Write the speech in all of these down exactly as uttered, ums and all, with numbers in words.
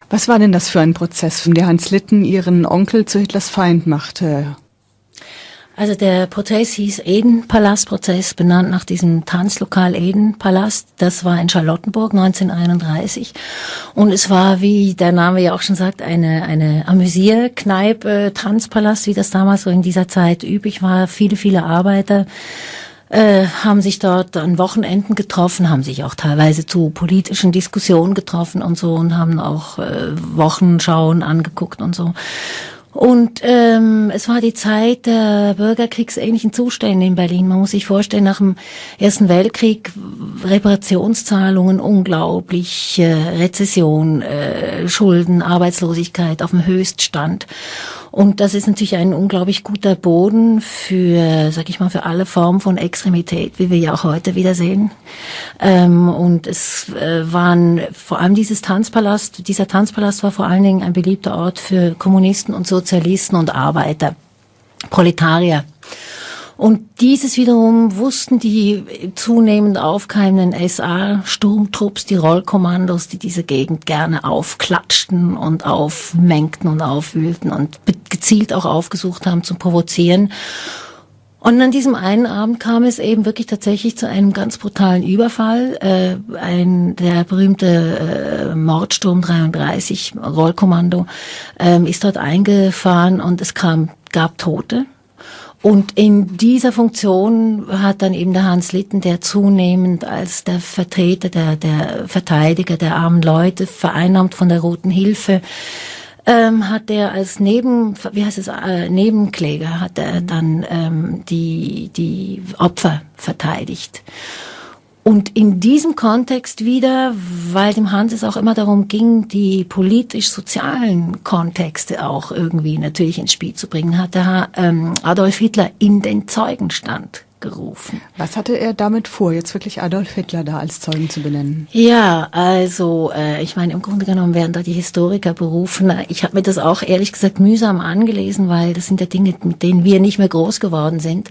Was war denn das für ein Prozess, in der Hans Litten Ihren Onkel zu Hitlers Feind machte? Also der Prozess hieß Eden-Palast-Prozess, benannt nach diesem Tanzlokal Eden-Palast. Das war in Charlottenburg neunzehnhunderteinunddreißig. Und es war, wie der Name ja auch schon sagt, eine eine Amüsierkneipe, Tanzpalast, wie das damals so in dieser Zeit üblich war. Viele, viele Arbeiter äh, haben sich dort an Wochenenden getroffen, haben sich auch teilweise zu politischen Diskussionen getroffen und so und haben auch äh, Wochenschauen angeguckt und so. Und ähm, es war die Zeit der bürgerkriegsähnlichen Zustände in Berlin. Man muss sich vorstellen, nach dem Ersten Weltkrieg Reparationszahlungen unglaublich, äh, Rezession, äh, Schulden, Arbeitslosigkeit auf dem Höchststand. Und das ist natürlich ein unglaublich guter Boden für, sag ich mal, für alle Formen von Extremität, wie wir ja auch heute wieder sehen. Ähm, und es äh, waren vor allem dieses Tanzpalast, dieser Tanzpalast war vor allen Dingen ein beliebter Ort für Kommunisten und Sozialisten und Arbeiter, Proletarier. Und dieses wiederum wussten die zunehmend aufkeimenden S A-Sturmtrupps, die Rollkommandos, die diese Gegend gerne aufklatschten und aufmengten und aufwühlten und gezielt auch aufgesucht haben zum Provozieren. Und an diesem einen Abend kam es eben wirklich tatsächlich zu einem ganz brutalen Überfall. Äh, ein der berühmte äh, Mordsturm dreiunddreißig, Rollkommando, äh, ist dort eingefahren und es kam gab Tote. Und in dieser Funktion hat dann eben der Hans Litten, der zunehmend als der Vertreter, der, der Verteidiger der armen Leute, vereinnahmt von der Roten Hilfe, ähm, hat er als Neben, wie heißt es, äh, Nebenkläger, hat er dann ähm, die, die Opfer verteidigt. Und in diesem Kontext wieder, weil dem Hans es auch immer darum ging, die politisch-sozialen Kontexte auch irgendwie natürlich ins Spiel zu bringen, hat er ähm, Adolf Hitler in den Zeugenstand gerufen. Was hatte er damit vor, jetzt wirklich Adolf Hitler da als Zeugen zu benennen? Ja, also äh, ich meine, im Grunde genommen werden da die Historiker berufen. Ich habe mir das auch ehrlich gesagt mühsam angelesen, weil das sind ja Dinge, mit denen wir nicht mehr groß geworden sind.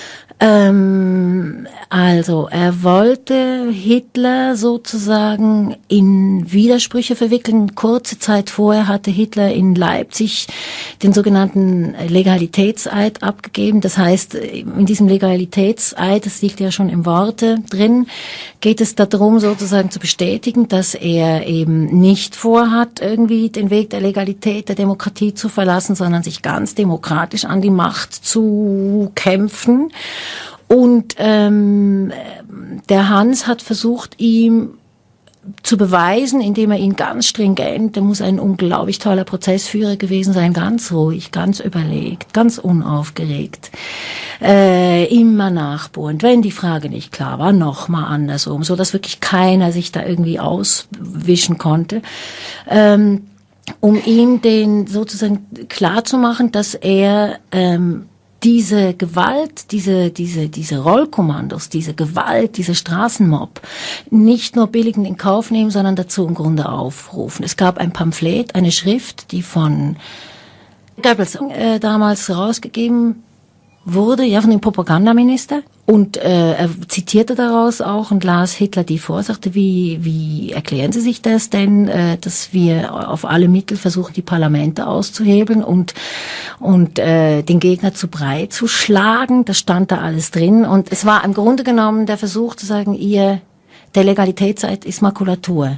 Ähm, also, er wollte Hitler sozusagen in Widersprüche verwickeln. Kurze Zeit vorher hatte Hitler in Leipzig den sogenannten Legalitätseid abgegeben. Das heißt, in diesem Legalitätseid, das liegt ja schon im Worte drin, geht es darum, sozusagen zu bestätigen, dass er eben nicht vorhat, irgendwie den Weg der Legalität, der Demokratie zu verlassen, sondern sich ganz demokratisch an die Macht zu kämpfen. Und ähm, der Hans hat versucht, ihm zu beweisen, indem er ihn ganz stringent, der muss ein unglaublich toller Prozessführer gewesen sein, ganz ruhig, ganz überlegt, ganz unaufgeregt, äh, immer nachbohrend, wenn die Frage nicht klar war, nochmal andersrum, so dass wirklich keiner sich da irgendwie auswischen konnte, ähm, um ihm den sozusagen klar zu machen, dass er ähm, diese Gewalt, diese, diese, diese Rollkommandos, diese Gewalt, diese Straßenmob nicht nur billigend in Kauf nehmen, sondern dazu im Grunde aufrufen. Es gab ein Pamphlet, eine Schrift, die von Goebbels äh, damals rausgegeben wurde, ja, von dem Propagandaminister. Und äh, er zitierte daraus auch und las Hitler die vor, sagte, wie, wie erklären Sie sich das denn, äh, dass wir auf alle Mittel versuchen, die Parlamente auszuhebeln und und äh, den Gegner zu Brei zu schlagen? Das stand da alles drin. Und es war im Grunde genommen der Versuch zu sagen, ihr, der Legalitätseid ist Makulatur.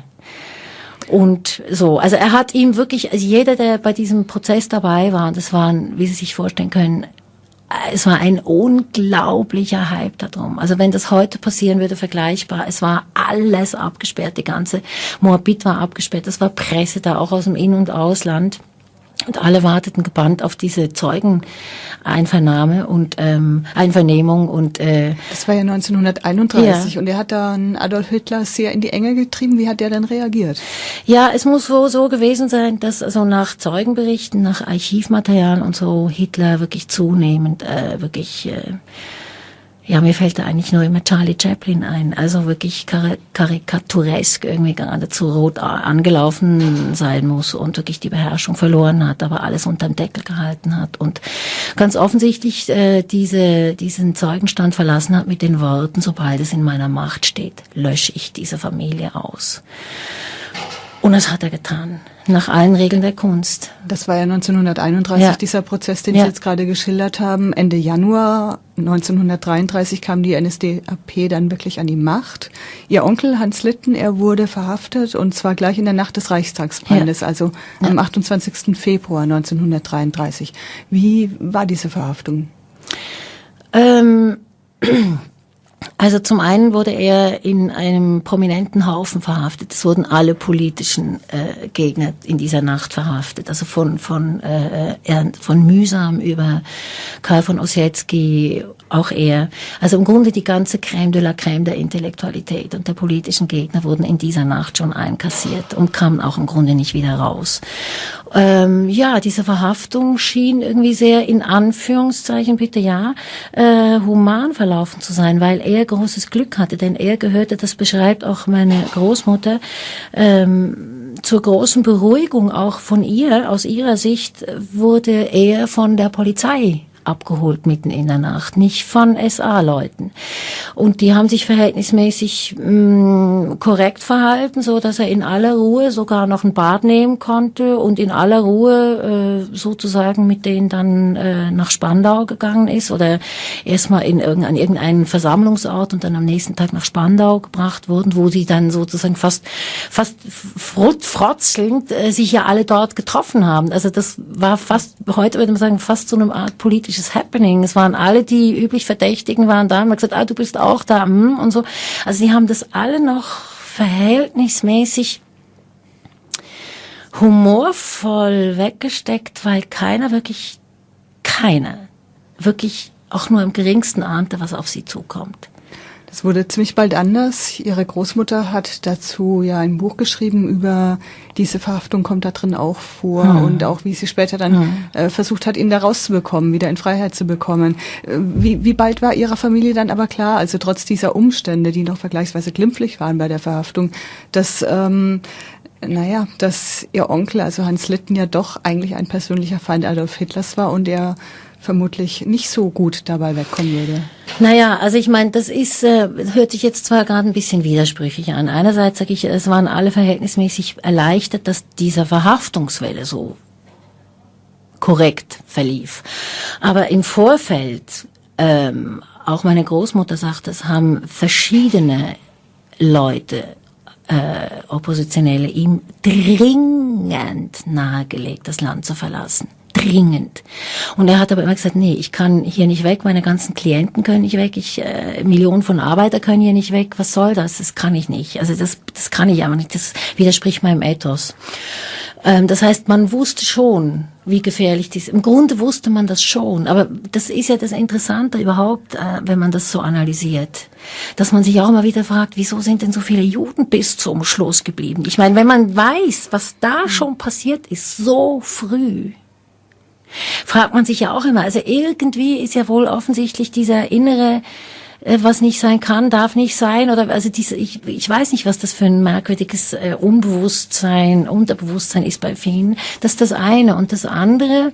Und so, also er hat ihm wirklich, also jeder, der bei diesem Prozess dabei war, und das waren, wie Sie sich vorstellen können, es war ein unglaublicher Hype darum. Also wenn das heute passieren würde, vergleichbar. Es war alles abgesperrt, die ganze Moabit war abgesperrt. Es war Presse da, auch aus dem In- und Ausland. Und alle warteten gebannt auf diese Zeugeneinvernahme und ähm, Einvernehmung und äh, das war ja neunzehnhunderteinunddreißig, ja. Und er hat dann Adolf Hitler sehr in die Enge getrieben. Wie hat der dann reagiert? Ja, es muss wohl so gewesen sein, dass also nach Zeugenberichten, nach Archivmaterial und so Hitler wirklich zunehmend äh, wirklich äh, ja, mir fällt da eigentlich nur immer Charlie Chaplin ein. Also wirklich kar- karikaturesk irgendwie geradezu rot angelaufen sein muss und wirklich die Beherrschung verloren hat, aber alles unterm Deckel gehalten hat und ganz offensichtlich äh, diese diesen Zeugenstand verlassen hat mit den Worten, sobald es in meiner Macht steht, lösche ich diese Familie aus. Und das hat er getan, nach allen Regeln der Kunst. Das war ja neunzehnhunderteinunddreißig, ja. Dieser Prozess, den ja. Sie jetzt gerade geschildert haben. Ende Januar neunzehnhundertdreiunddreißig kam die N S D A P dann wirklich an die Macht. Ihr Onkel Hans Litten, er wurde verhaftet, und zwar gleich in der Nacht des Reichstagsbrandes, ja. also ja. am achtundzwanzigsten Februar neunzehnhundertdreiunddreißig. Wie war diese Verhaftung? Ähm... Also zum einen wurde er in einem prominenten Haufen verhaftet. Es wurden alle politischen äh, Gegner in dieser Nacht verhaftet. Also von von äh, von Mühsam über Karl von Ossietzky, auch er. Also im Grunde die ganze Crème de la Crème der Intellektualität und der politischen Gegner wurden in dieser Nacht schon einkassiert und kamen auch im Grunde nicht wieder raus. Ähm, ja, diese Verhaftung schien irgendwie sehr, in Anführungszeichen bitte ja, äh, human verlaufen zu sein, weil er großes Glück hatte, denn er gehörte, das beschreibt auch meine Großmutter, ähm, zur großen Beruhigung auch von ihr, aus ihrer Sicht wurde er von der Polizei abgeholt mitten in der Nacht, nicht von S A-Leuten. Und die haben sich verhältnismäßig mh, korrekt verhalten, so dass er in aller Ruhe sogar noch ein Bad nehmen konnte und in aller Ruhe äh, sozusagen mit denen dann äh, nach Spandau gegangen ist oder erstmal in irgendein, an irgendeinen Versammlungsort und dann am nächsten Tag nach Spandau gebracht wurden, wo sie dann sozusagen fast fast frot, frotzelnd äh, sich ja alle dort getroffen haben. Also das war fast, heute würde man sagen, fast so eine Art politische Happening. Es waren alle, die üblich Verdächtigen waren da, und man hat gesagt, ah, du bist auch da, hm, und so. Also sie haben das alle noch verhältnismäßig humorvoll weggesteckt, weil keiner wirklich, keiner wirklich auch nur im geringsten ahnte, was auf sie zukommt. Das wurde ziemlich bald anders. Ihre Großmutter hat dazu ja ein Buch geschrieben über diese Verhaftung, kommt da drin auch vor, hm. und auch wie sie später dann hm. äh, versucht hat, ihn da rauszubekommen, wieder in Freiheit zu bekommen. Äh, wie, wie bald war Ihrer Familie dann aber klar, also trotz dieser Umstände, die noch vergleichsweise glimpflich waren bei der Verhaftung, dass ähm, naja, dass Ihr Onkel, also Hans Litten, ja doch eigentlich ein persönlicher Feind Adolf Hitlers war und er vermutlich nicht so gut dabei wegkommen würde. Naja, also ich meine, das ist, äh, hört sich jetzt zwar gerade ein bisschen widersprüchlich an. Einerseits sage ich, es waren alle verhältnismäßig erleichtert, dass diese Verhaftungswelle so korrekt verlief. Aber im Vorfeld, ähm, auch meine Großmutter sagt, es haben verschiedene Leute, äh, Oppositionelle, ihm dringend nahegelegt, das Land zu verlassen. Dringend. Und er hat aber immer gesagt, nee, ich kann hier nicht weg, meine ganzen Klienten können nicht weg, ich, äh, Millionen von Arbeiter können hier nicht weg, was soll das? Das kann ich nicht. Also das, das kann ich aber nicht, das widerspricht meinem Ethos. Ähm, das heißt, man wusste schon, wie gefährlich dies, im Grunde wusste man das schon, aber das ist ja das Interessante überhaupt, äh, wenn man das so analysiert, dass man sich auch immer wieder fragt, wieso sind denn so viele Juden bis zum Schluss geblieben? Ich meine, wenn man weiß, was da schon passiert ist, so früh, fragt man sich ja auch immer, also irgendwie ist ja wohl offensichtlich dieser innere, äh, was nicht sein kann, darf nicht sein, oder also diese, ich, ich weiß nicht, was das für ein merkwürdiges äh, Unbewusstsein, Unterbewusstsein ist bei vielen. Das ist das eine. Und das andere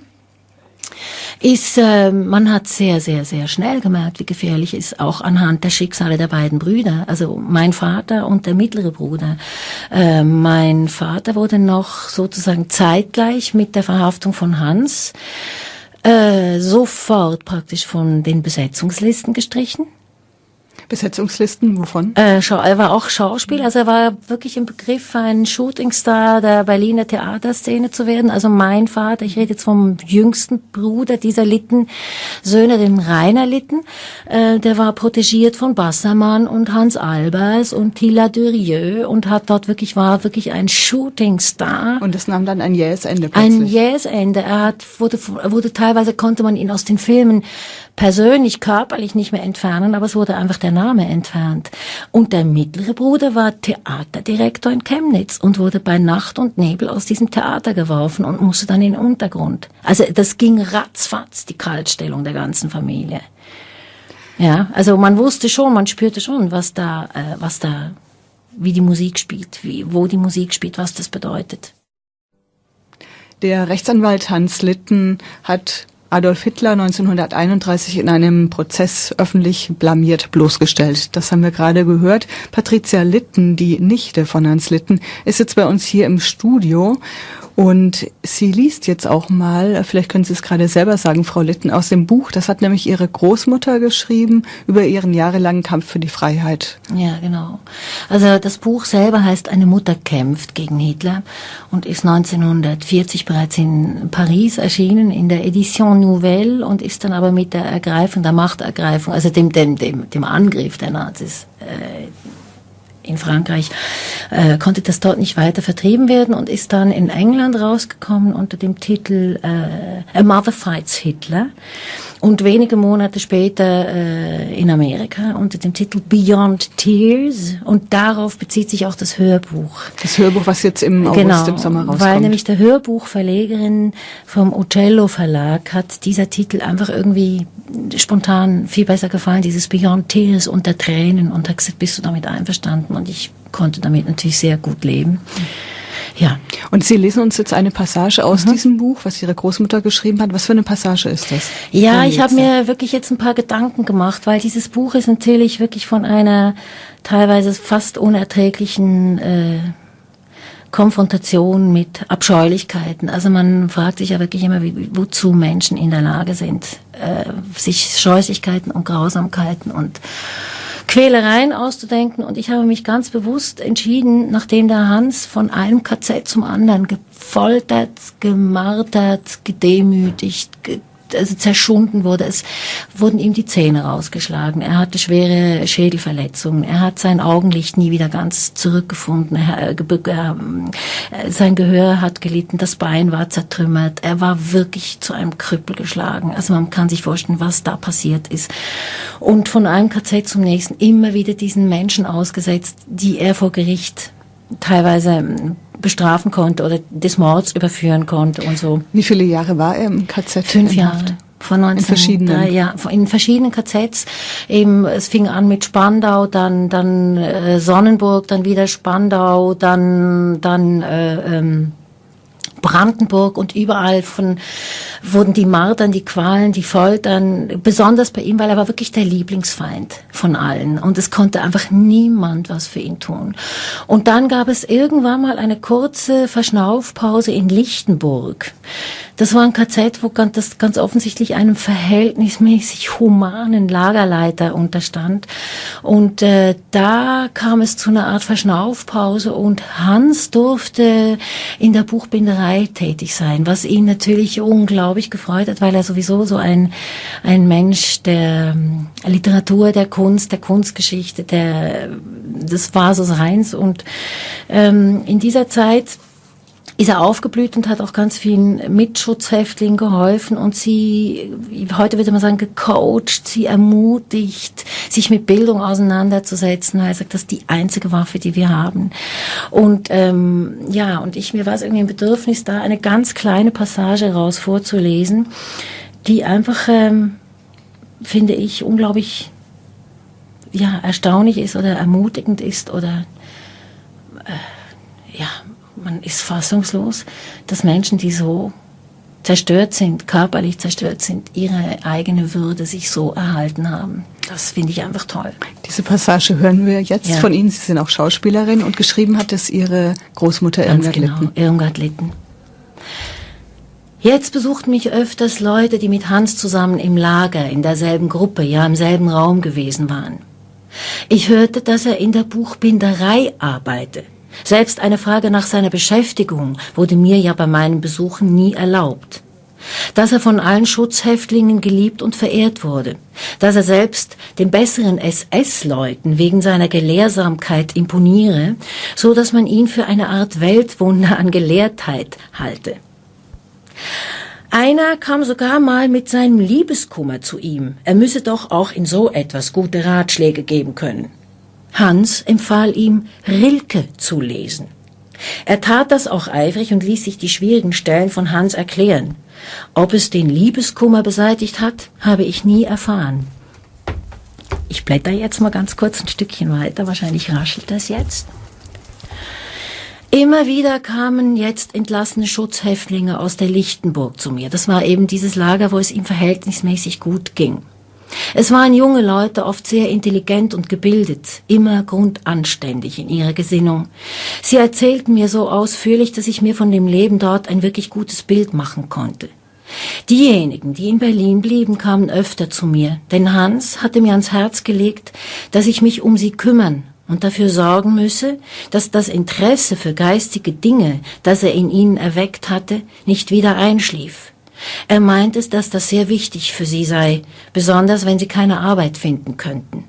ist, äh, man hat sehr, sehr, sehr schnell gemerkt, wie gefährlich es ist, auch anhand der Schicksale der beiden Brüder, also mein Vater und der mittlere Bruder. Äh, mein Vater wurde noch sozusagen zeitgleich mit der Verhaftung von Hans äh, sofort praktisch von den Besetzungslisten gestrichen. Besetzungslisten, wovon? Äh, er war auch Schauspieler, also er war wirklich im Begriff, ein Shootingstar der Berliner Theaterszene zu werden. Also mein Vater, ich rede jetzt vom jüngsten Bruder dieser Litten-Söhne, dem Rainer Litten, äh, der war protegiert von Bassermann und Hans Albers und Tilla Durieux und hat dort wirklich, war wirklich ein Shootingstar. Und das nahm dann ein jähes Ende plötzlich. Ein jähes Ende. Er hat, wurde, wurde teilweise konnte man ihn aus den Filmen persönlich, körperlich nicht mehr entfernen, aber es wurde einfach der Name entfernt. Und der mittlere Bruder war Theaterdirektor in Chemnitz und wurde bei Nacht und Nebel aus diesem Theater geworfen und musste dann in den Untergrund. Also das ging ratzfatz, die Kaltstellung der ganzen Familie. Ja, also man wusste schon, man spürte schon, was da, äh, was da, wie die Musik spielt, wie, wo die Musik spielt, was das bedeutet. Der Rechtsanwalt Hans Litten hat Adolf Hitler neunzehnhunderteinunddreißig in einem Prozess öffentlich blamiert bloßgestellt. Das haben wir gerade gehört. Patricia Litten, die Nichte von Hans Litten, ist jetzt bei uns hier im Studio. Und sie liest jetzt auch mal, vielleicht können Sie es gerade selber sagen, Frau Litten, aus dem Buch. Das hat nämlich Ihre Großmutter geschrieben über ihren jahrelangen Kampf für die Freiheit. Ja, genau. Also das Buch selber heißt Eine Mutter kämpft gegen Hitler und ist neunzehnhundertvierzig bereits in Paris erschienen in der Edition Nouvelle und ist dann aber mit der Ergreifung, der Machtergreifung, also dem, dem, dem, dem Angriff der Nazis, äh, in Frankreich, äh, konnte das dort nicht weiter vertrieben werden und ist dann in England rausgekommen unter dem Titel äh, A Mother Fights Hitler und wenige Monate später äh, in Amerika unter dem Titel Beyond Tears und darauf bezieht sich auch das Hörbuch. Das Hörbuch, was jetzt im August, genau, im Sommer rauskommt. Weil nämlich der Hörbuchverlegerin vom Uccello Verlag hat dieser Titel einfach irgendwie spontan viel besser gefallen, dieses Beyond Tears unter Tränen, und hat gesagt, bist du damit einverstanden? Und ich konnte damit natürlich sehr gut leben. Ja. Und Sie lesen uns jetzt eine Passage aus mhm. diesem Buch, was Ihre Großmutter geschrieben hat. Was für eine Passage ist das? Ja, ich habe mir wirklich jetzt ein paar Gedanken gemacht, weil dieses Buch ist natürlich wirklich von einer teilweise fast unerträglichen äh, Konfrontation mit Abscheulichkeiten. Also man fragt sich ja wirklich immer, wie, wozu Menschen in der Lage sind, äh, sich Scheußlichkeiten und Grausamkeiten und Quälereien auszudenken. Und ich habe mich ganz bewusst entschieden, nachdem der Hans von einem K Z zum anderen gefoltert, gemartert, gedemütigt, ge also zerschunden wurde. Es wurden ihm die Zähne rausgeschlagen. Er hatte schwere Schädelverletzungen. Er hat sein Augenlicht nie wieder ganz zurückgefunden. Er, er, sein Gehör hat gelitten. Das Bein war zertrümmert. Er war wirklich zu einem Krüppel geschlagen. Also man kann sich vorstellen, was da passiert ist. Und von einem K Z zum nächsten immer wieder diesen Menschen ausgesetzt, die er vor Gericht teilweise bestrafen konnte oder des Mords überführen konnte und so. Wie viele Jahre war er im K Z? Fünf Jahre. Von neunzehn, in verschiedenen? Ja, in verschiedenen K Zs. Eben, es fing an mit Spandau, dann dann äh, Sonnenburg, dann wieder Spandau, dann dann äh, ähm, Brandenburg, und überall von wurden die Martern, die Qualen, die Foltern, besonders bei ihm, weil er war wirklich der Lieblingsfeind von allen und es konnte einfach niemand was für ihn tun. Und dann gab es irgendwann mal eine kurze Verschnaufpause in Lichtenburg. Das war ein K Z, wo das ganz offensichtlich einem verhältnismäßig humanen Lagerleiter unterstand. Und äh, da kam es zu einer Art Verschnaufpause und Hans durfte in der Buchbinderei tätig sein, was ihn natürlich unglaublich gefreut hat, weil er sowieso so ein ein Mensch der Literatur, der Kunst, der Kunstgeschichte, der das war so seins. Und ähm, in dieser Zeit ist er aufgeblüht und hat auch ganz vielen Mitschutzhäftlingen geholfen und sie, heute würde man sagen, gecoacht, sie ermutigt, sich mit Bildung auseinanderzusetzen, weil er sagt, das ist die einzige Waffe, die wir haben. Und ähm, ja, und ich mir war es irgendwie ein Bedürfnis, da eine ganz kleine Passage raus vorzulesen, die einfach, ähm, finde ich, unglaublich ja erstaunlich ist oder ermutigend ist oder äh, ja, man ist fassungslos, dass Menschen, die so zerstört sind, körperlich zerstört sind, ihre eigene Würde sich so erhalten haben. Das finde ich einfach toll. Diese Passage hören wir jetzt ja. von Ihnen. Sie sind auch Schauspielerin und geschrieben hat es Ihre Großmutter Irmgard genau, Litten. Irmgard Litten. Jetzt besuchten mich öfters Leute, die mit Hans zusammen im Lager, in derselben Gruppe, ja im selben Raum gewesen waren. Ich hörte, dass er in der Buchbinderei arbeite. Selbst eine Frage nach seiner Beschäftigung wurde mir ja bei meinen Besuchen nie erlaubt. Dass er von allen Schutzhäftlingen geliebt und verehrt wurde. Dass er selbst den besseren S S-Leuten wegen seiner Gelehrsamkeit imponiere, so dass man ihn für eine Art Weltwunder an Gelehrtheit halte. Einer kam sogar mal mit seinem Liebeskummer zu ihm. Er müsse doch auch in so etwas gute Ratschläge geben können. Hans empfahl ihm, Rilke zu lesen. Er tat das auch eifrig und ließ sich die schwierigen Stellen von Hans erklären. Ob es den Liebeskummer beseitigt hat, habe ich nie erfahren. Ich blätter jetzt mal ganz kurz ein Stückchen weiter, wahrscheinlich raschelt das jetzt. Immer wieder kamen jetzt entlassene Schutzhäftlinge aus der Lichtenburg zu mir. Das war eben dieses Lager, wo es ihm verhältnismäßig gut ging. Es waren junge Leute, oft sehr intelligent und gebildet, immer grundanständig in ihrer Gesinnung. Sie erzählten mir so ausführlich, dass ich mir von dem Leben dort ein wirklich gutes Bild machen konnte. Diejenigen, die in Berlin blieben, kamen öfter zu mir, denn Hans hatte mir ans Herz gelegt, dass ich mich um sie kümmern und dafür sorgen müsse, dass das Interesse für geistige Dinge, das er in ihnen erweckt hatte, nicht wieder einschlief. Er meinte, dass das sehr wichtig für sie sei, besonders wenn sie keine Arbeit finden könnten.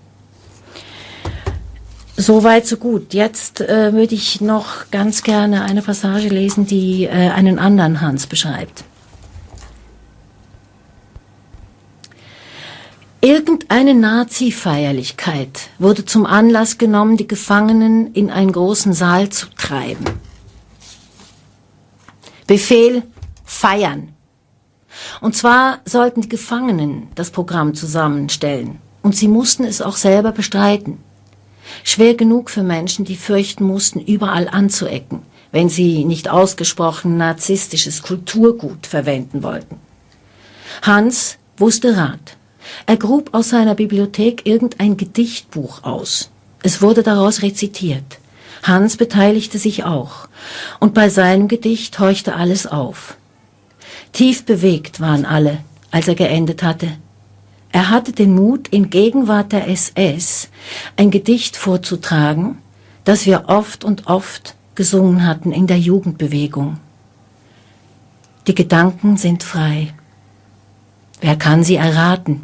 Soweit, so gut. Jetzt äh, würde ich noch ganz gerne eine Passage lesen, die äh, einen anderen Hans beschreibt. Irgendeine Nazi-Feierlichkeit wurde zum Anlass genommen, die Gefangenen in einen großen Saal zu treiben. Befehl: Feiern. Und zwar sollten die Gefangenen das Programm zusammenstellen. Und sie mussten es auch selber bestreiten. Schwer genug für Menschen, die fürchten mussten, überall anzuecken, wenn sie nicht ausgesprochen narzisstisches Kulturgut verwenden wollten. Hans wusste Rat. Er grub aus seiner Bibliothek irgendein Gedichtbuch aus. Es wurde daraus rezitiert. Hans beteiligte sich auch. Und bei seinem Gedicht horchte alles auf. Tief bewegt waren alle, als er geendet hatte. Er hatte den Mut, in Gegenwart der S S ein Gedicht vorzutragen, das wir oft und oft gesungen hatten in der Jugendbewegung. Die Gedanken sind frei. Wer kann sie erraten?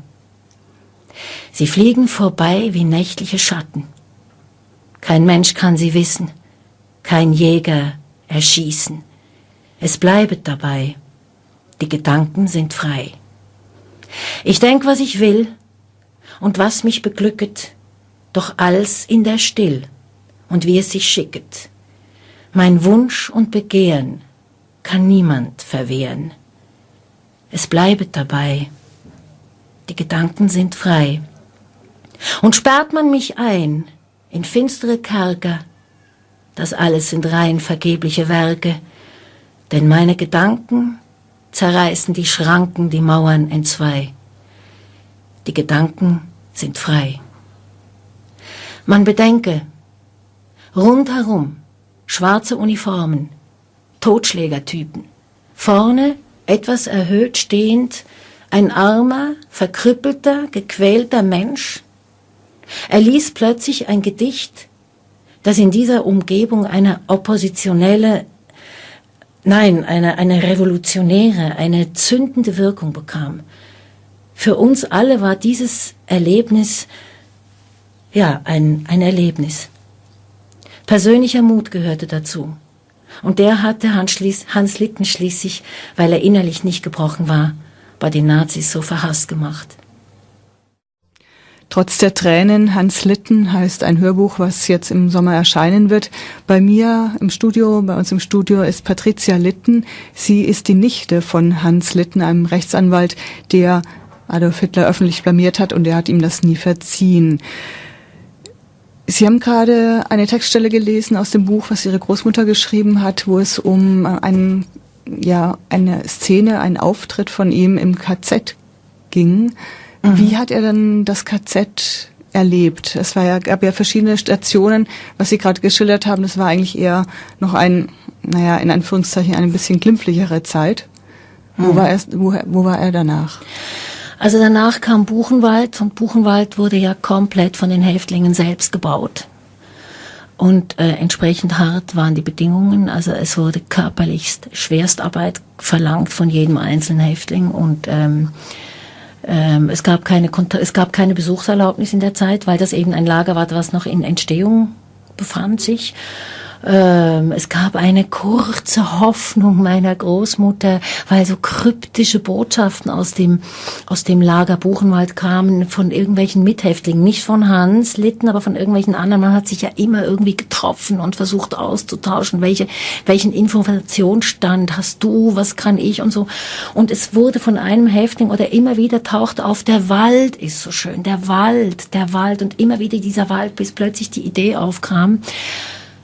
Sie fliegen vorbei wie nächtliche Schatten. Kein Mensch kann sie wissen, kein Jäger erschießen. Es bleibet dabei. Die Gedanken sind frei. Ich denk, was ich will und was mich beglücket, doch alles in der Still und wie es sich schicket. Mein Wunsch und Begehren kann niemand verwehren. Es bleibet dabei. Die Gedanken sind frei. Und sperrt man mich ein in finstere Kerker, das alles sind rein vergebliche Werke, denn meine Gedanken zerreißen die Schranken, die Mauern entzwei. Die Gedanken sind frei. Man bedenke, rundherum schwarze Uniformen, Totschlägertypen, vorne etwas erhöht stehend, ein armer, verkrüppelter, gequälter Mensch. Er ließ plötzlich ein Gedicht, das in dieser Umgebung eine oppositionelle Nein, eine, eine revolutionäre, eine zündende Wirkung bekam. Für uns alle war dieses Erlebnis, ja, ein, ein Erlebnis. Persönlicher Mut gehörte dazu. Und der hatte Hans, Schließ, Hans Litten schließlich, weil er innerlich nicht gebrochen war, bei den Nazis so verhasst gemacht. Trotz der Tränen, Hans Litten heißt ein Hörbuch, was jetzt im Sommer erscheinen wird. Bei mir im Studio, bei uns im Studio ist Patricia Litten. Sie ist die Nichte von Hans Litten, einem Rechtsanwalt, der Adolf Hitler öffentlich blamiert hat und er hat ihm das nie verziehen. Sie haben gerade eine Textstelle gelesen aus dem Buch, was Ihre Großmutter geschrieben hat, wo es um einen, ja, eine Szene, einen Auftritt von ihm im K Z ging. Wie hat er dann das K Z erlebt? Es war ja, gab ja verschiedene Stationen, was Sie gerade geschildert haben. Das war eigentlich eher noch ein, naja, in Anführungszeichen eine bisschen glimpflichere Zeit. Wo mhm. war er, wo, wo war er danach? Also danach kam Buchenwald und Buchenwald wurde ja komplett von den Häftlingen selbst gebaut. Und äh, entsprechend hart waren die Bedingungen. Also es wurde körperlichst Schwerstarbeit verlangt von jedem einzelnen Häftling und ähm, Ähm, es gab keine Kont- es gab keine Besuchserlaubnis in der Zeit, weil das eben ein Lager war, was noch in Entstehung befand sich. Ähm, es gab eine kurze Hoffnung meiner Großmutter, weil so kryptische Botschaften aus dem aus dem Lager Buchenwald kamen von irgendwelchen Mithäftlingen, nicht von Hans Litten, aber von irgendwelchen anderen. Man hat sich ja immer irgendwie getroffen und versucht auszutauschen, welche welchen Informationsstand hast du, was kann ich und so. Und es wurde von einem Häftling oder immer wieder tauchte auf, der Wald ist so schön, der Wald, der Wald und immer wieder dieser Wald, bis plötzlich die Idee aufkam,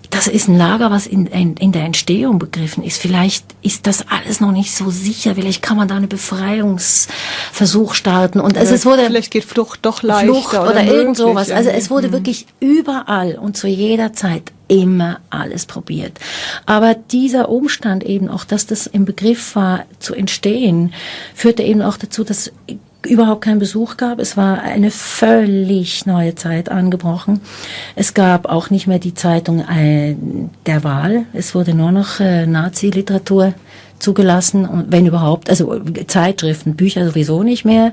das ist ein Lager, was in, in, in der Entstehung begriffen ist. Vielleicht ist das alles noch nicht so sicher. Vielleicht kann man da einen Befreiungsversuch starten. Und also es wurde vielleicht geht Flucht doch leichter Flucht oder, oder irgend sowas. Also es wurde mhm. wirklich überall und zu jeder Zeit immer alles probiert. Aber dieser Umstand eben auch, dass das im Begriff war zu entstehen, führte eben auch dazu, dass überhaupt keinen Besuch gab. Es war eine völlig neue Zeit angebrochen. Es gab auch nicht mehr die Zeitung äh, der Wahl. Es wurde nur noch äh, Nazi-Literatur zugelassen, und wenn überhaupt, also Zeitschriften, Bücher sowieso nicht mehr.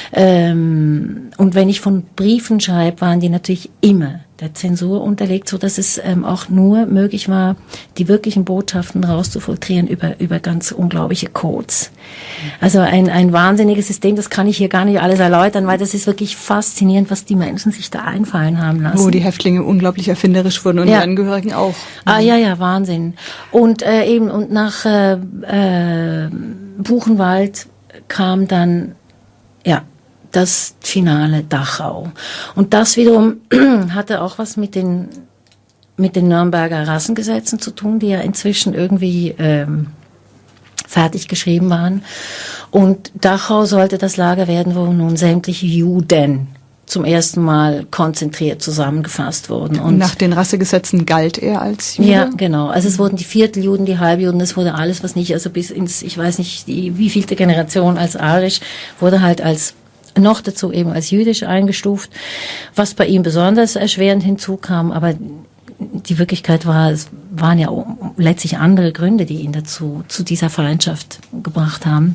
Ähm, und wenn ich von Briefen schreibe, waren die natürlich immer der Zensur unterlegt, so dass es ähm, auch nur möglich war, die wirklichen Botschaften rauszufiltrieren über über ganz unglaubliche Codes. Also ein ein wahnsinniges System, das kann ich hier gar nicht alles erläutern, weil das ist wirklich faszinierend, was die Menschen sich da einfallen haben lassen. Wo die Häftlinge unglaublich erfinderisch wurden und ja. die Angehörigen auch. Ah ja, ja, Wahnsinn. Und äh, eben und nach äh, äh, Buchenwald kam dann ja das Finale Dachau. Und das wiederum hatte auch was mit den mit den Nürnberger Rassengesetzen zu tun, die ja inzwischen irgendwie ähm, fertig geschrieben waren. Und Dachau sollte das Lager werden, wo nun sämtliche Juden zum ersten Mal konzentriert zusammengefasst wurden. Und nach den Rassegesetzen galt er als Jude? Ja, genau. Also es wurden die Vierteljuden, die Halbjuden, es wurde alles, was nicht, also bis ins, ich weiß nicht, die wievielte Generation als arisch, wurde halt als noch dazu eben als jüdisch eingestuft, was bei ihm besonders erschwerend hinzukam, aber die Wirklichkeit war, es waren ja letztlich andere Gründe, die ihn dazu, zu dieser Feindschaft gebracht haben.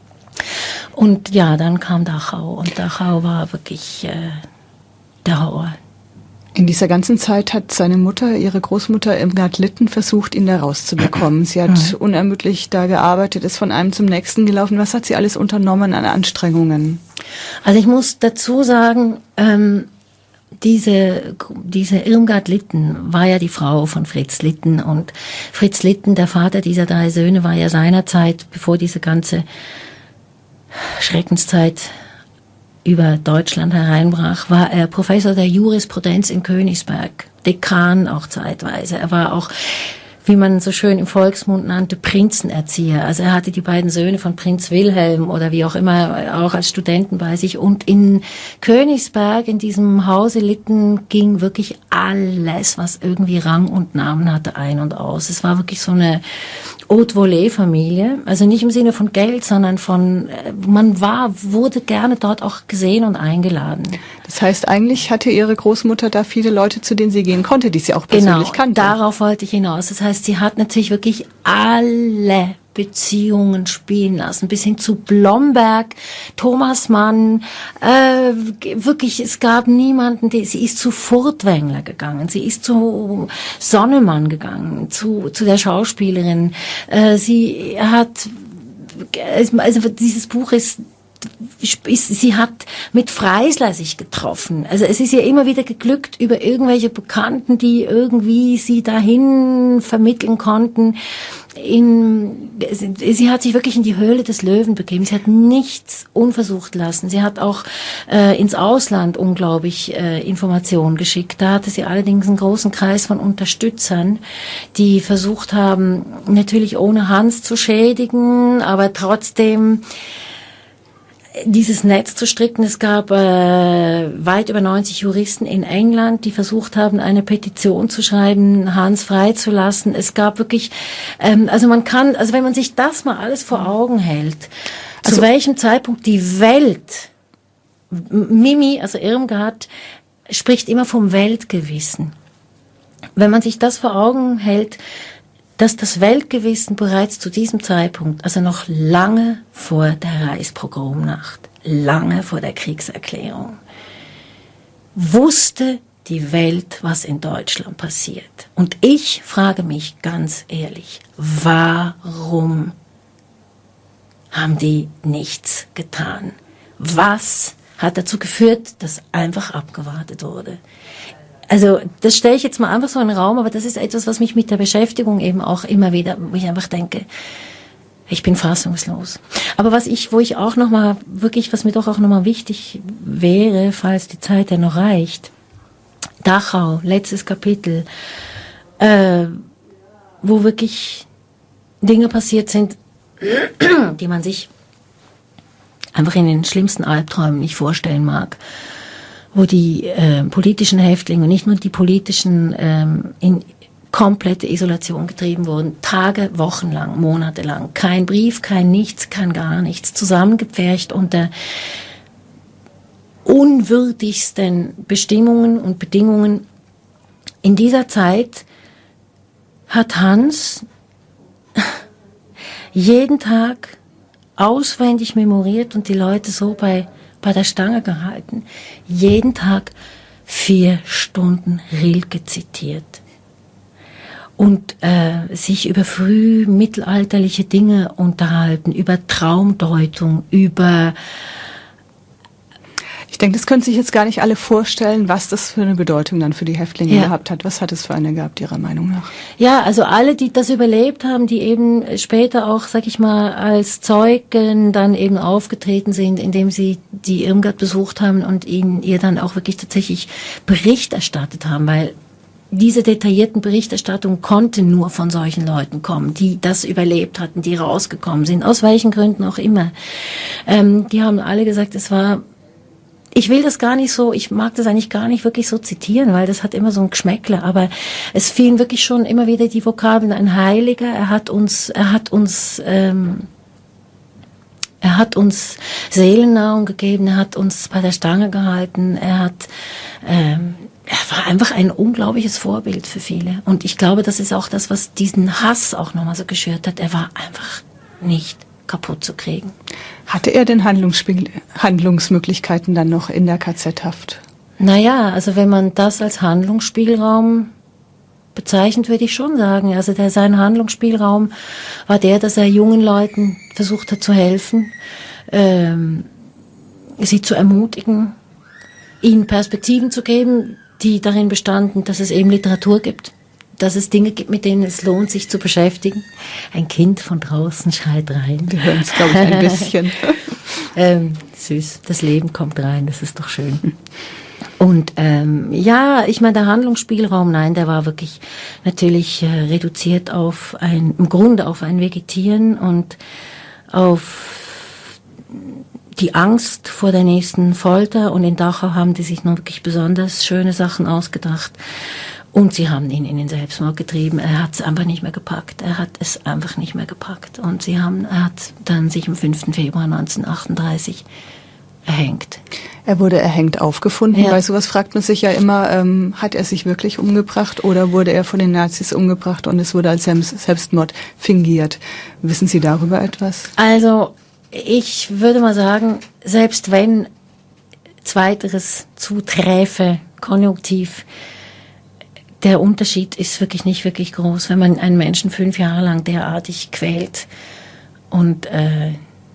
Und ja, dann kam Dachau und Dachau war wirklich äh, der Horror. In dieser ganzen Zeit hat seine Mutter, ihre Großmutter Irmgard Litten, versucht, ihn da rauszubekommen. Sie hat mhm. unermüdlich da gearbeitet, ist von einem zum nächsten gelaufen. Was hat sie alles unternommen an Anstrengungen? Also ich muss dazu sagen, ähm, diese, diese Irmgard Litten war ja die Frau von Fritz Litten. Und Fritz Litten, der Vater dieser drei Söhne, war ja seinerzeit, bevor diese ganze Schreckenszeit über Deutschland hereinbrach, war er Professor der Jurisprudenz in Königsberg, Dekan auch zeitweise. Er war auch, wie man so schön im Volksmund nannte, Prinzenerzieher. Also er hatte die beiden Söhne von Prinz Wilhelm oder wie auch immer auch als Studenten bei sich. Und in Königsberg, in diesem Hause Litten, ging wirklich alles, was irgendwie Rang und Namen hatte, ein und aus. Es war wirklich so eine Haute-Volée-Familie, also nicht im Sinne von Geld, sondern von, man war, wurde gerne dort auch gesehen und eingeladen. Das heißt, eigentlich hatte ihre Großmutter da viele Leute, zu denen sie gehen konnte, die sie auch persönlich genau, kannte. Darauf wollte ich hinaus. Das heißt, sie hat natürlich wirklich alle Beziehungen spielen lassen, bis hin zu Blomberg, Thomas Mann, äh, wirklich, es gab niemanden, die, sie ist zu Furtwängler gegangen, sie ist zu Sonnemann gegangen, zu, zu der Schauspielerin, äh, sie hat, also dieses Buch ist, sie hat mit Freisler sich getroffen. Also es ist ihr immer wieder geglückt über irgendwelche Bekannten, die irgendwie sie dahin vermitteln konnten. In, sie hat sich wirklich in die Höhle des Löwen begeben. Sie hat nichts unversucht lassen. Sie hat auch äh, ins Ausland unglaublich äh, Informationen geschickt. Da hatte sie allerdings einen großen Kreis von Unterstützern, die versucht haben, natürlich ohne Hans zu schädigen, aber trotzdem dieses Netz zu stricken. Es gab äh, weit über neunzig Juristen in England, die versucht haben, eine Petition zu schreiben, Hans freizulassen. Es gab wirklich, ähm, also man kann, also wenn man sich das mal alles vor Augen hält, also, zu welchem Zeitpunkt die Welt, Mimi, also Irmgard, spricht immer vom Weltgewissen. Wenn man sich das vor Augen hält, dass das Weltgewissen bereits zu diesem Zeitpunkt, also noch lange vor der Reichspogromnacht, lange vor der Kriegserklärung, wusste die Welt, was in Deutschland passiert. Und ich frage mich ganz ehrlich, warum haben die nichts getan? Was hat dazu geführt, dass einfach abgewartet wurde? Also das stelle ich jetzt mal einfach so in den Raum, aber das ist etwas, was mich mit der Beschäftigung eben auch immer wieder, wo ich einfach denke, ich bin fassungslos. Aber was ich, wo ich auch nochmal, wirklich, was mir doch auch nochmal wichtig wäre, falls die Zeit ja noch reicht, Dachau, letztes Kapitel, äh, wo wirklich Dinge passiert sind, die man sich einfach in den schlimmsten Albträumen nicht vorstellen mag, wo die äh, politischen Häftlinge, nicht nur die politischen, ähm, in komplette Isolation getrieben wurden, Tage, Wochen lang, Monate lang, kein Brief, kein nichts, kein gar nichts, zusammengepfercht unter unwürdigsten Bestimmungen und Bedingungen. In dieser Zeit hat Hans jeden Tag auswendig memoriert und die Leute so bei, bei der Stange gehalten. Jeden Tag vier Stunden Rilke zitiert. Und äh, sich über frühmittelalterliche Dinge unterhalten, über Traumdeutung, über... Ich denke, das können sich jetzt gar nicht alle vorstellen, was das für eine Bedeutung dann für die Häftlinge ja. gehabt hat. Was hat es für eine gehabt, Ihrer Meinung nach? Ja, also alle, die das überlebt haben, die eben später auch, sag ich mal, als Zeugen dann eben aufgetreten sind, indem sie die Irmgard besucht haben und ihnen ihr dann auch wirklich tatsächlich Bericht erstattet haben, weil diese detaillierten Berichterstattungen konnten nur von solchen Leuten kommen, die das überlebt hatten, die rausgekommen sind, aus welchen Gründen auch immer. Ähm, die haben alle gesagt, es war... Ich will das gar nicht so, ich mag das eigentlich gar nicht wirklich so zitieren, weil das hat immer so ein Geschmäckle, aber es fielen wirklich schon immer wieder die Vokabeln, ein Heiliger, er hat uns, er hat uns, ähm, er hat uns Seelennahrung gegeben, er hat uns bei der Stange gehalten, er hat, ähm, er war einfach ein unglaubliches Vorbild für viele. Und ich glaube, das ist auch das, was diesen Hass auch nochmal so geschürt hat. Er war einfach nicht kaputt zu kriegen. Hatte er denn Handlungsspiel- Handlungsmöglichkeiten dann noch in der K Z-Haft? Naja, also wenn man das als Handlungsspielraum bezeichnet, würde ich schon sagen. Also der, sein Handlungsspielraum war der, dass er jungen Leuten versucht hat zu helfen, ähm, sie zu ermutigen, ihnen Perspektiven zu geben, die darin bestanden, dass es eben Literatur gibt, dass es Dinge gibt, mit denen es lohnt, sich zu beschäftigen. Ein Kind von draußen schreit rein. Wir hören es, glaube ich, ein bisschen. ähm, süß, das Leben kommt rein, das ist doch schön. Und ähm, ja, ich meine, der Handlungsspielraum, nein, der war wirklich natürlich äh, reduziert auf ein, im Grunde auf ein Vegetieren und auf die Angst vor der nächsten Folter. Und in Dachau haben die sich nun wirklich besonders schöne Sachen ausgedacht. Und sie haben ihn in den Selbstmord getrieben. Er hat es einfach nicht mehr gepackt. Er hat es einfach nicht mehr gepackt. Und sie haben, er hat dann sich am fünften Februar neunzehnhundertachtunddreißig erhängt. Er wurde erhängt aufgefunden. Ja. Bei sowas fragt man sich ja immer, ähm, hat er sich wirklich umgebracht oder wurde er von den Nazis umgebracht und es wurde als Selbstmord fingiert? Wissen Sie darüber etwas? Also ich würde mal sagen, selbst wenn Zweiteres zuträfe, konjunktiv, der Unterschied ist wirklich nicht wirklich groß, wenn man einen Menschen fünf Jahre lang derartig quält und äh,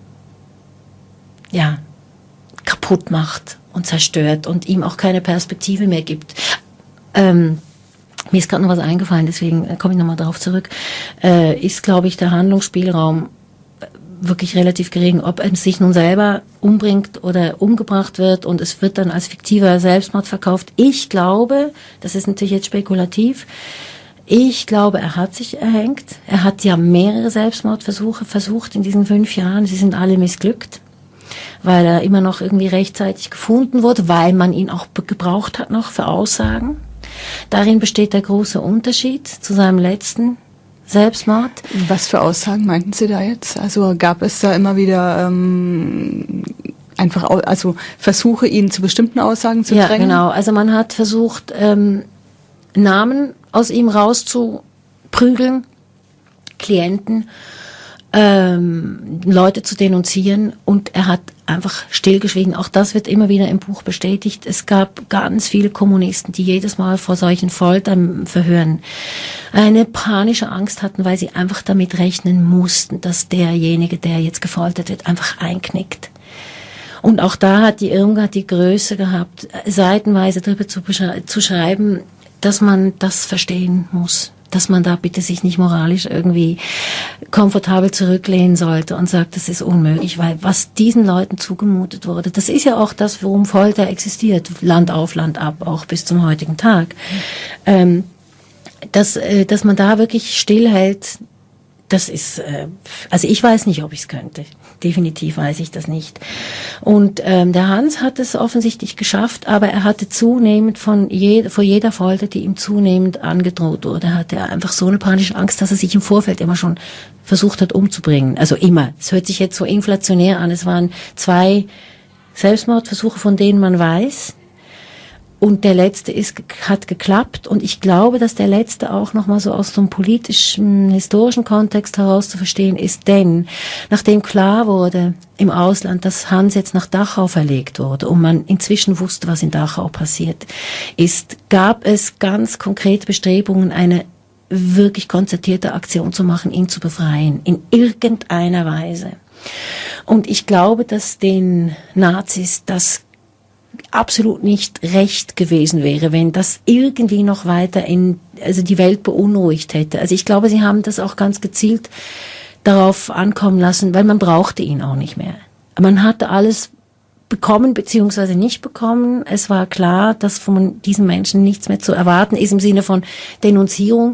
ja kaputt macht und zerstört und ihm auch keine Perspektive mehr gibt. Ähm, mir ist gerade noch was eingefallen, deswegen komme ich nochmal darauf zurück. Äh, ist, glaube ich, der Handlungsspielraum wirklich relativ gering, ob er sich nun selber umbringt oder umgebracht wird und es wird dann als fiktiver Selbstmord verkauft. Ich glaube, das ist natürlich jetzt spekulativ, ich glaube, er hat sich erhängt. Er hat ja mehrere Selbstmordversuche versucht in diesen fünf Jahren. Sie sind alle missglückt, weil er immer noch irgendwie rechtzeitig gefunden wurde, weil man ihn auch gebraucht hat noch für Aussagen. Darin besteht der große Unterschied zu seinem letzten Selbstmord. Was für Aussagen meinten Sie da jetzt? Also gab es da immer wieder ähm, einfach also Versuche, ihn zu bestimmten Aussagen zu ja, drängen? Ja, genau. Also man hat versucht, ähm, Namen aus ihm rauszuprügeln, Klienten, ähm, Leute zu denunzieren und er hat einfach stillgeschwiegen. Auch das wird immer wieder im Buch bestätigt. Es gab ganz viele Kommunisten, die jedes Mal vor solchen Folterverhören eine panische Angst hatten, weil sie einfach damit rechnen mussten, dass derjenige, der jetzt gefoltert wird, einfach einknickt. Und auch da hat die Irmgard die Größe gehabt, seitenweise darüber zu, zu schreiben, dass man das verstehen muss, dass man da bitte sich nicht moralisch irgendwie komfortabel zurücklehnen sollte und sagt, das ist unmöglich, weil was diesen Leuten zugemutet wurde, das ist ja auch das, worum Folter existiert, Land auf, Land ab, auch bis zum heutigen Tag. Ähm, dass, äh, dass man da wirklich stillhält, das ist, äh, also ich weiß nicht, ob ich es könnte. Definitiv weiß ich das nicht. Und ähm, der Hans hat es offensichtlich geschafft, aber er hatte zunehmend von je, vor jeder Folter, die ihm zunehmend angedroht wurde, hatte er einfach so eine panische Angst, dass er sich im Vorfeld immer schon versucht hat umzubringen. Also immer. Es hört sich jetzt so inflationär an. Es waren zwei Selbstmordversuche, von denen man weiß. Und der letzte ist, hat geklappt. Und ich glaube, dass der letzte auch nochmal so aus so einem politischen, historischen Kontext heraus zu verstehen ist. Denn nachdem klar wurde im Ausland, dass Hans jetzt nach Dachau verlegt wurde und man inzwischen wusste, was in Dachau passiert ist, gab es ganz konkrete Bestrebungen, eine wirklich konzertierte Aktion zu machen, ihn zu befreien. In irgendeiner Weise. Und ich glaube, dass den Nazis das absolut nicht recht gewesen wäre, wenn das irgendwie noch weiter in, also die Welt beunruhigt hätte. Also ich glaube, sie haben das auch ganz gezielt darauf ankommen lassen, weil man brauchte ihn auch nicht mehr. Man hatte alles bekommen beziehungsweise nicht bekommen. Es war klar, dass von diesen Menschen nichts mehr zu erwarten ist im Sinne von Denunzierung.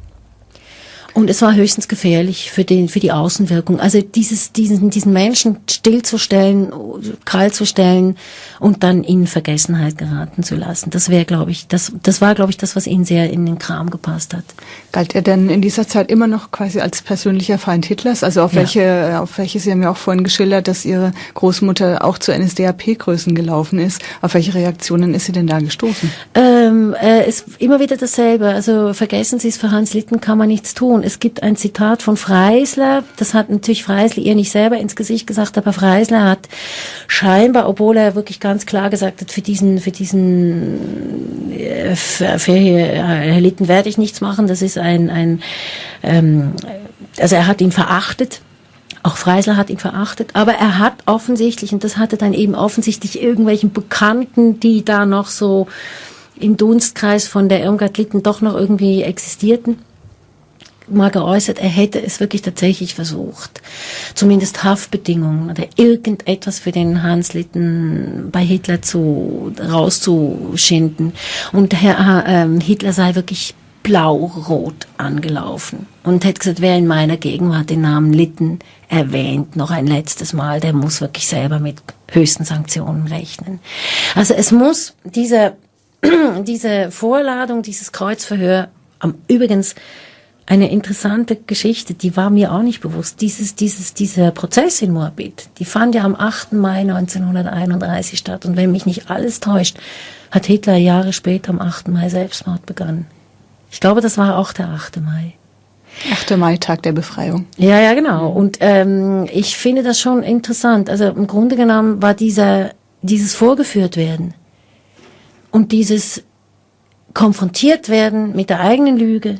Und es war höchstens gefährlich für den, für die Außenwirkung. Also dieses, diesen, diesen Menschen stillzustellen, kalt zu stellen und dann in Vergessenheit geraten zu lassen. Das wäre, glaube ich, das, das war, glaube ich, das, was ihnen sehr in den Kram gepasst hat. Galt er denn in dieser Zeit immer noch quasi als persönlicher Feind Hitlers? Also auf ja. welche, auf welche, Sie haben ja auch vorhin geschildert, dass Ihre Großmutter auch zu N S D A P-Größen gelaufen ist. Auf welche Reaktionen ist sie denn da gestoßen? Ähm, äh, ist immer wieder dasselbe. Also vergessen Sie es, für Hans Litten kann man nichts tun. Es gibt ein Zitat von Freisler, das hat natürlich Freisler ihr nicht selber ins Gesicht gesagt, aber Freisler hat scheinbar, obwohl er wirklich ganz klar gesagt hat, für diesen, für diesen, für, für Herr Litten werde ich nichts machen, das ist ein, ein, ähm, also er hat ihn verachtet. Auch Freisler hat ihn verachtet, aber er hat offensichtlich, und das hatte dann eben offensichtlich irgendwelchen Bekannten, die da noch so im Dunstkreis von der Irmgard Litten doch noch irgendwie existierten, mal geäußert, er hätte es wirklich tatsächlich versucht. Zumindest Haftbedingungen oder irgendetwas für den Hans Litten bei Hitler zu, rauszuschinden. Und Herr ähm, Hitler sei wirklich blau-rot angelaufen und hätte gesagt, wer in meiner Gegenwart den Namen Litten erwähnt, noch ein letztes Mal, der muss wirklich selber mit höchsten Sanktionen rechnen. Also es muss diese, diese Vorladung, dieses Kreuzverhör, am übrigens eine interessante Geschichte, die war mir auch nicht bewusst. Dieses, dieses, dieser Prozess in Moabit, die fand ja am achten Mai neunzehnhunderteinunddreißig statt. Und wenn mich nicht alles täuscht, hat Hitler Jahre später am achten Mai Selbstmord begangen. Ich glaube, das war auch der achte Mai. achter Mai, Tag der Befreiung. Ja, ja, genau. Und ähm, ich finde das schon interessant. Also im Grunde genommen war dieser, dieses vorgeführt werden und dieses konfrontiert werden mit der eigenen Lüge,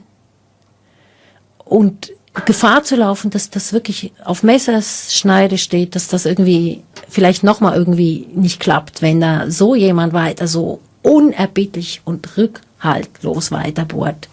und Gefahr zu laufen, dass das wirklich auf Messerschneide steht, dass das irgendwie vielleicht nochmal irgendwie nicht klappt, wenn da so jemand weiter so unerbittlich und rückhaltlos weiterbohrt.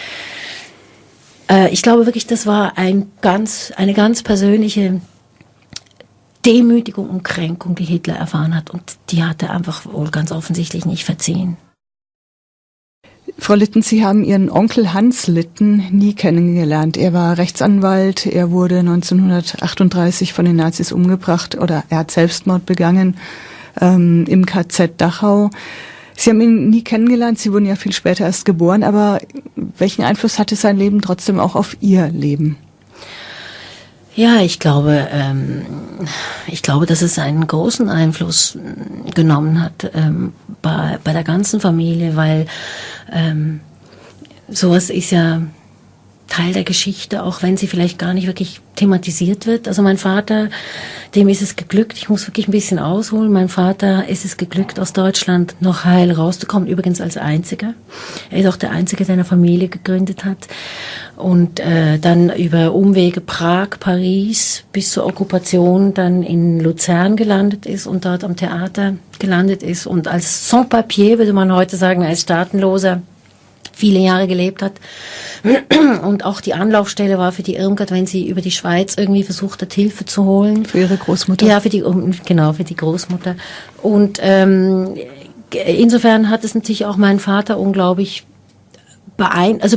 Äh, ich glaube wirklich, das war ein ganz, eine ganz persönliche Demütigung und Kränkung, die Hitler erfahren hat, und die hat er einfach wohl ganz offensichtlich nicht verziehen. Frau Litten, Sie haben Ihren Onkel Hans Litten nie kennengelernt. Er war Rechtsanwalt, er wurde neunzehnhundertachtunddreißig von den Nazis umgebracht oder er hat Selbstmord begangen ähm, im K Z Dachau. Sie haben ihn nie kennengelernt, Sie wurden ja viel später erst geboren, aber welchen Einfluss hatte sein Leben trotzdem auch auf Ihr Leben? Ja, ich glaube, ähm, ich glaube, dass es einen großen Einfluss genommen hat ähm, bei, bei der ganzen Familie, weil ähm, sowas ist ja Teil der Geschichte, auch wenn sie vielleicht gar nicht wirklich thematisiert wird. Also mein Vater, dem ist es geglückt, ich muss wirklich ein bisschen ausholen, mein Vater ist es geglückt, aus Deutschland noch heil rauszukommen, übrigens als Einziger. Er ist auch der Einzige, der eine Familie gegründet hat. Und äh, dann über Umwege Prag, Paris bis zur Okkupation dann in Luzern gelandet ist und dort am Theater gelandet ist und als Sans-Papier, würde man heute sagen, als Staatenloser viele Jahre gelebt hat. Und auch die Anlaufstelle war für die Irmgard, wenn sie über die Schweiz irgendwie versucht hat, Hilfe zu holen. Für ihre Großmutter? Ja, für die, genau, für die Großmutter. Und ähm, insofern hat es natürlich auch meinen Vater unglaublich beein, also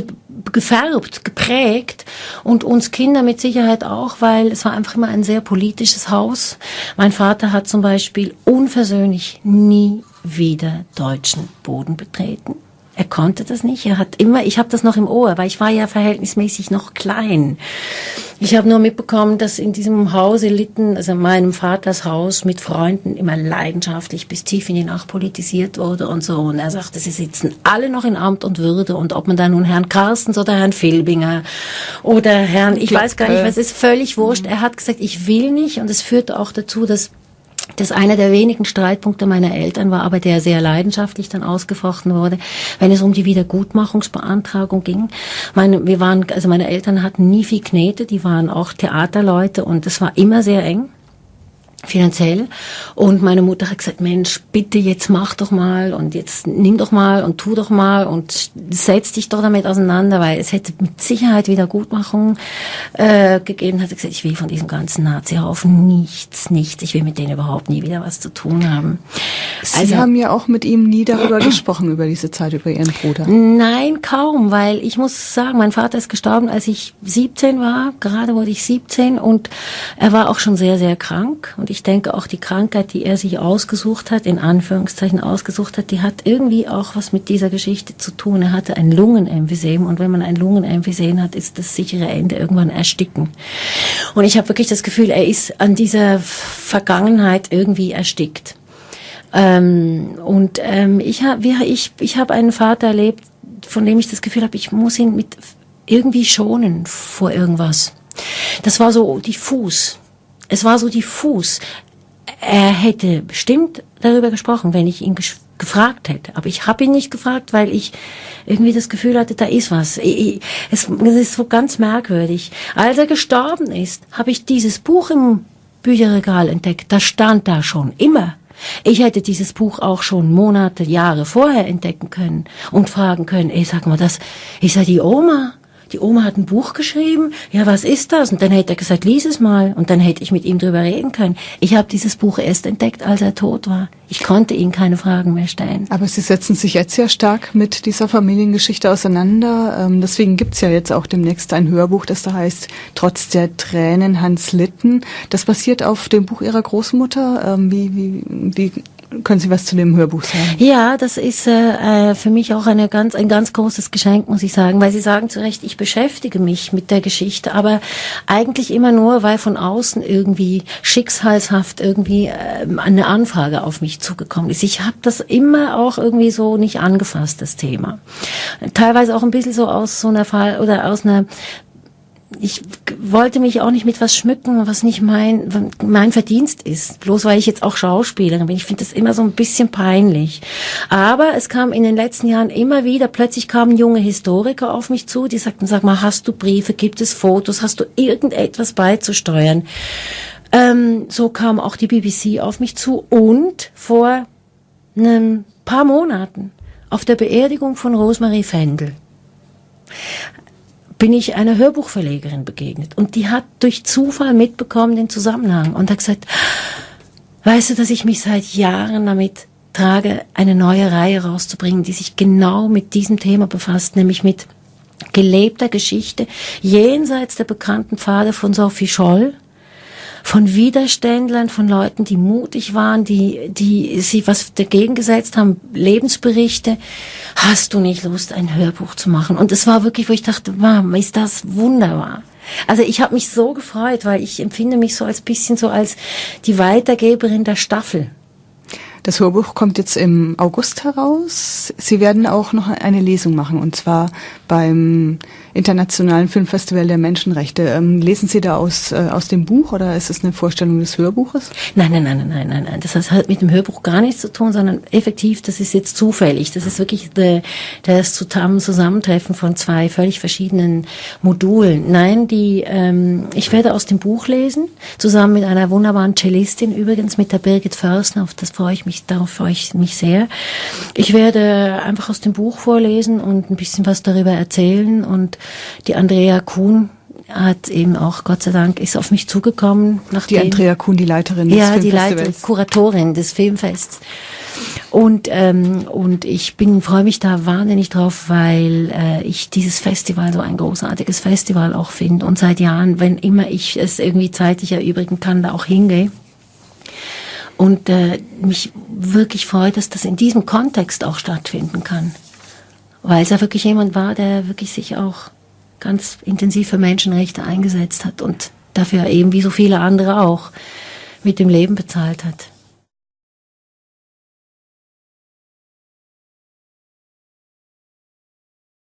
gefärbt, geprägt und uns Kinder mit Sicherheit auch, weil es war einfach immer ein sehr politisches Haus. Mein Vater hat zum Beispiel unversöhnlich nie wieder deutschen Boden betreten. Er konnte das nicht. Er hat immer, ich habe das noch im Ohr, weil ich war ja verhältnismäßig noch klein. Ich habe nur mitbekommen, dass in diesem Hause Litten, also in meinem Vaters Haus, mit Freunden immer leidenschaftlich bis tief in die Nacht politisiert wurde und so. Und er sagte, sie sitzen alle noch in Amt und Würde. Und ob man da nun Herrn Carstens oder Herrn Filbinger oder Herrn, ich weiß gar nicht, was ist, völlig wurscht. Er hat gesagt, ich will nicht. Und es führte auch dazu, dass das einer der wenigen Streitpunkte meiner Eltern war, aber der sehr leidenschaftlich dann ausgefochten wurde, wenn es um die Wiedergutmachungsbeantragung ging. Meine, wir waren, also meine Eltern hatten nie viel Knete, die waren auch Theaterleute und es war immer sehr eng. Finanziell. Und meine Mutter hat gesagt, Mensch, bitte jetzt mach doch mal und jetzt nimm doch mal und tu doch mal und setz dich doch damit auseinander, weil es hätte mit Sicherheit Wiedergutmachung äh, gegeben. Hat sie gesagt, ich will von diesem ganzen Nazi-Haufen nichts, nichts. Ich will mit denen überhaupt nie wieder was zu tun haben. Sie also, haben ja auch mit ihm nie darüber gesprochen, über diese Zeit, über Ihren Bruder. Nein, kaum, weil ich muss sagen, mein Vater ist gestorben, als ich siebzehn war. Gerade wurde ich siebzehn und er war auch schon sehr, sehr krank. Und ich denke auch, die Krankheit, die er sich ausgesucht hat, in Anführungszeichen ausgesucht hat, die hat irgendwie auch was mit dieser Geschichte zu tun. Er hatte ein Lungenemphysem und wenn man ein Lungenemphysem hat, ist das sichere Ende irgendwann ersticken. Und ich habe wirklich das Gefühl, er ist an dieser Vergangenheit irgendwie erstickt. Ähm, und ähm, ich habe ich, ich hab einen Vater erlebt, von dem ich das Gefühl habe, ich muss ihn mit irgendwie schonen vor irgendwas. Das war so diffus. Es war so diffus. Er hätte bestimmt darüber gesprochen, wenn ich ihn ges- gefragt hätte. Aber ich habe ihn nicht gefragt, weil ich irgendwie das Gefühl hatte, da ist was. Ich, ich, es, es ist so ganz merkwürdig. Als er gestorben ist, habe ich dieses Buch im Bücherregal entdeckt. Das stand da schon immer. Ich hätte dieses Buch auch schon Monate, Jahre vorher entdecken können und fragen können, ey, sag mal, das ist ja die Oma. Die Oma hat ein Buch geschrieben, ja, was ist das? Und dann hätte er gesagt, lies es mal. Und dann hätte ich mit ihm drüber reden können. Ich habe dieses Buch erst entdeckt, als er tot war. Ich konnte ihm keine Fragen mehr stellen. Aber Sie setzen sich jetzt sehr stark mit dieser Familiengeschichte auseinander. Ähm, deswegen gibt's ja jetzt auch demnächst ein Hörbuch, das da heißt Trotz der Tränen Hans Litten. Das basiert auf dem Buch Ihrer Großmutter. Ähm, wie, wie, wie können Sie was zu dem Hörbuch sagen? Ja, das ist äh, für mich auch eine ganz, ein ganz großes Geschenk, muss ich sagen, weil Sie sagen zu Recht, ich beschäftige mich mit der Geschichte, aber eigentlich immer nur, weil von außen irgendwie schicksalshaft irgendwie äh, eine Anfrage auf mich zugekommen ist. Ich habe das immer auch irgendwie so nicht angefasst, das Thema. Teilweise auch ein bisschen so aus so einer Fall oder aus einer ich wollte mich auch nicht mit was schmücken, was nicht mein mein Verdienst ist. Bloß weil ich jetzt auch Schauspielerin bin. Ich finde das immer so ein bisschen peinlich. Aber es kam in den letzten Jahren immer wieder, plötzlich kamen junge Historiker auf mich zu, die sagten, sag mal, hast du Briefe, gibt es Fotos, hast du irgendetwas beizusteuern? Ähm, so kam auch die B B C auf mich zu und vor einem paar Monaten auf der Beerdigung von Rosemarie Fendel bin ich einer Hörbuchverlegerin begegnet. Und die hat durch Zufall mitbekommen den Zusammenhang und hat gesagt, weißt du, dass ich mich seit Jahren damit trage, eine neue Reihe rauszubringen, die sich genau mit diesem Thema befasst, nämlich mit gelebter Geschichte, jenseits der bekannten Pfade von Sophie Scholl, von Widerständlern, von Leuten, die mutig waren, die, die sie was dagegen gesetzt haben, Lebensberichte. Hast du nicht Lust, ein Hörbuch zu machen? Und es war wirklich, wo ich dachte, wow, ist das wunderbar. Also ich habe mich so gefreut, weil ich empfinde mich so als bisschen so als die Weitergeberin der Staffel. Das Hörbuch kommt jetzt im August heraus. Sie werden auch noch eine Lesung machen, und zwar beim Internationalen Filmfestival der Menschenrechte. Ähm, lesen Sie da aus äh, aus dem Buch oder ist es eine Vorstellung des Hörbuches? Nein, nein, nein, nein, nein, nein. Das hat mit dem Hörbuch gar nichts zu tun, sondern effektiv, das ist jetzt zufällig. Das ist wirklich de, das Zusammentreffen von zwei völlig verschiedenen Modulen. Nein, die ähm, ich werde aus dem Buch lesen, zusammen mit einer wunderbaren Cellistin, übrigens mit der Birgit Förstner, auf das freue ich mich, darauf freue ich mich sehr. Ich werde einfach aus dem Buch vorlesen und ein bisschen was darüber erzählen, und die Andrea Kuhn hat eben auch, Gott sei Dank, ist auf mich zugekommen. Die Andrea Kuhn, die Leiterin des ja, Filmfestivals. Ja, die Leiterin, Kuratorin des Filmfests. Und ähm, und ich bin freue mich da wahnsinnig drauf, weil äh, ich dieses Festival so ein großartiges Festival auch finde und seit Jahren, wenn immer ich es irgendwie zeitlich erübrigen kann, da auch hingehe. Und äh, mich wirklich freut, dass das in diesem Kontext auch stattfinden kann, weil es ja wirklich jemand war, der wirklich sich auch ganz intensiv für Menschenrechte eingesetzt hat und dafür eben wie so viele andere auch mit dem Leben bezahlt hat.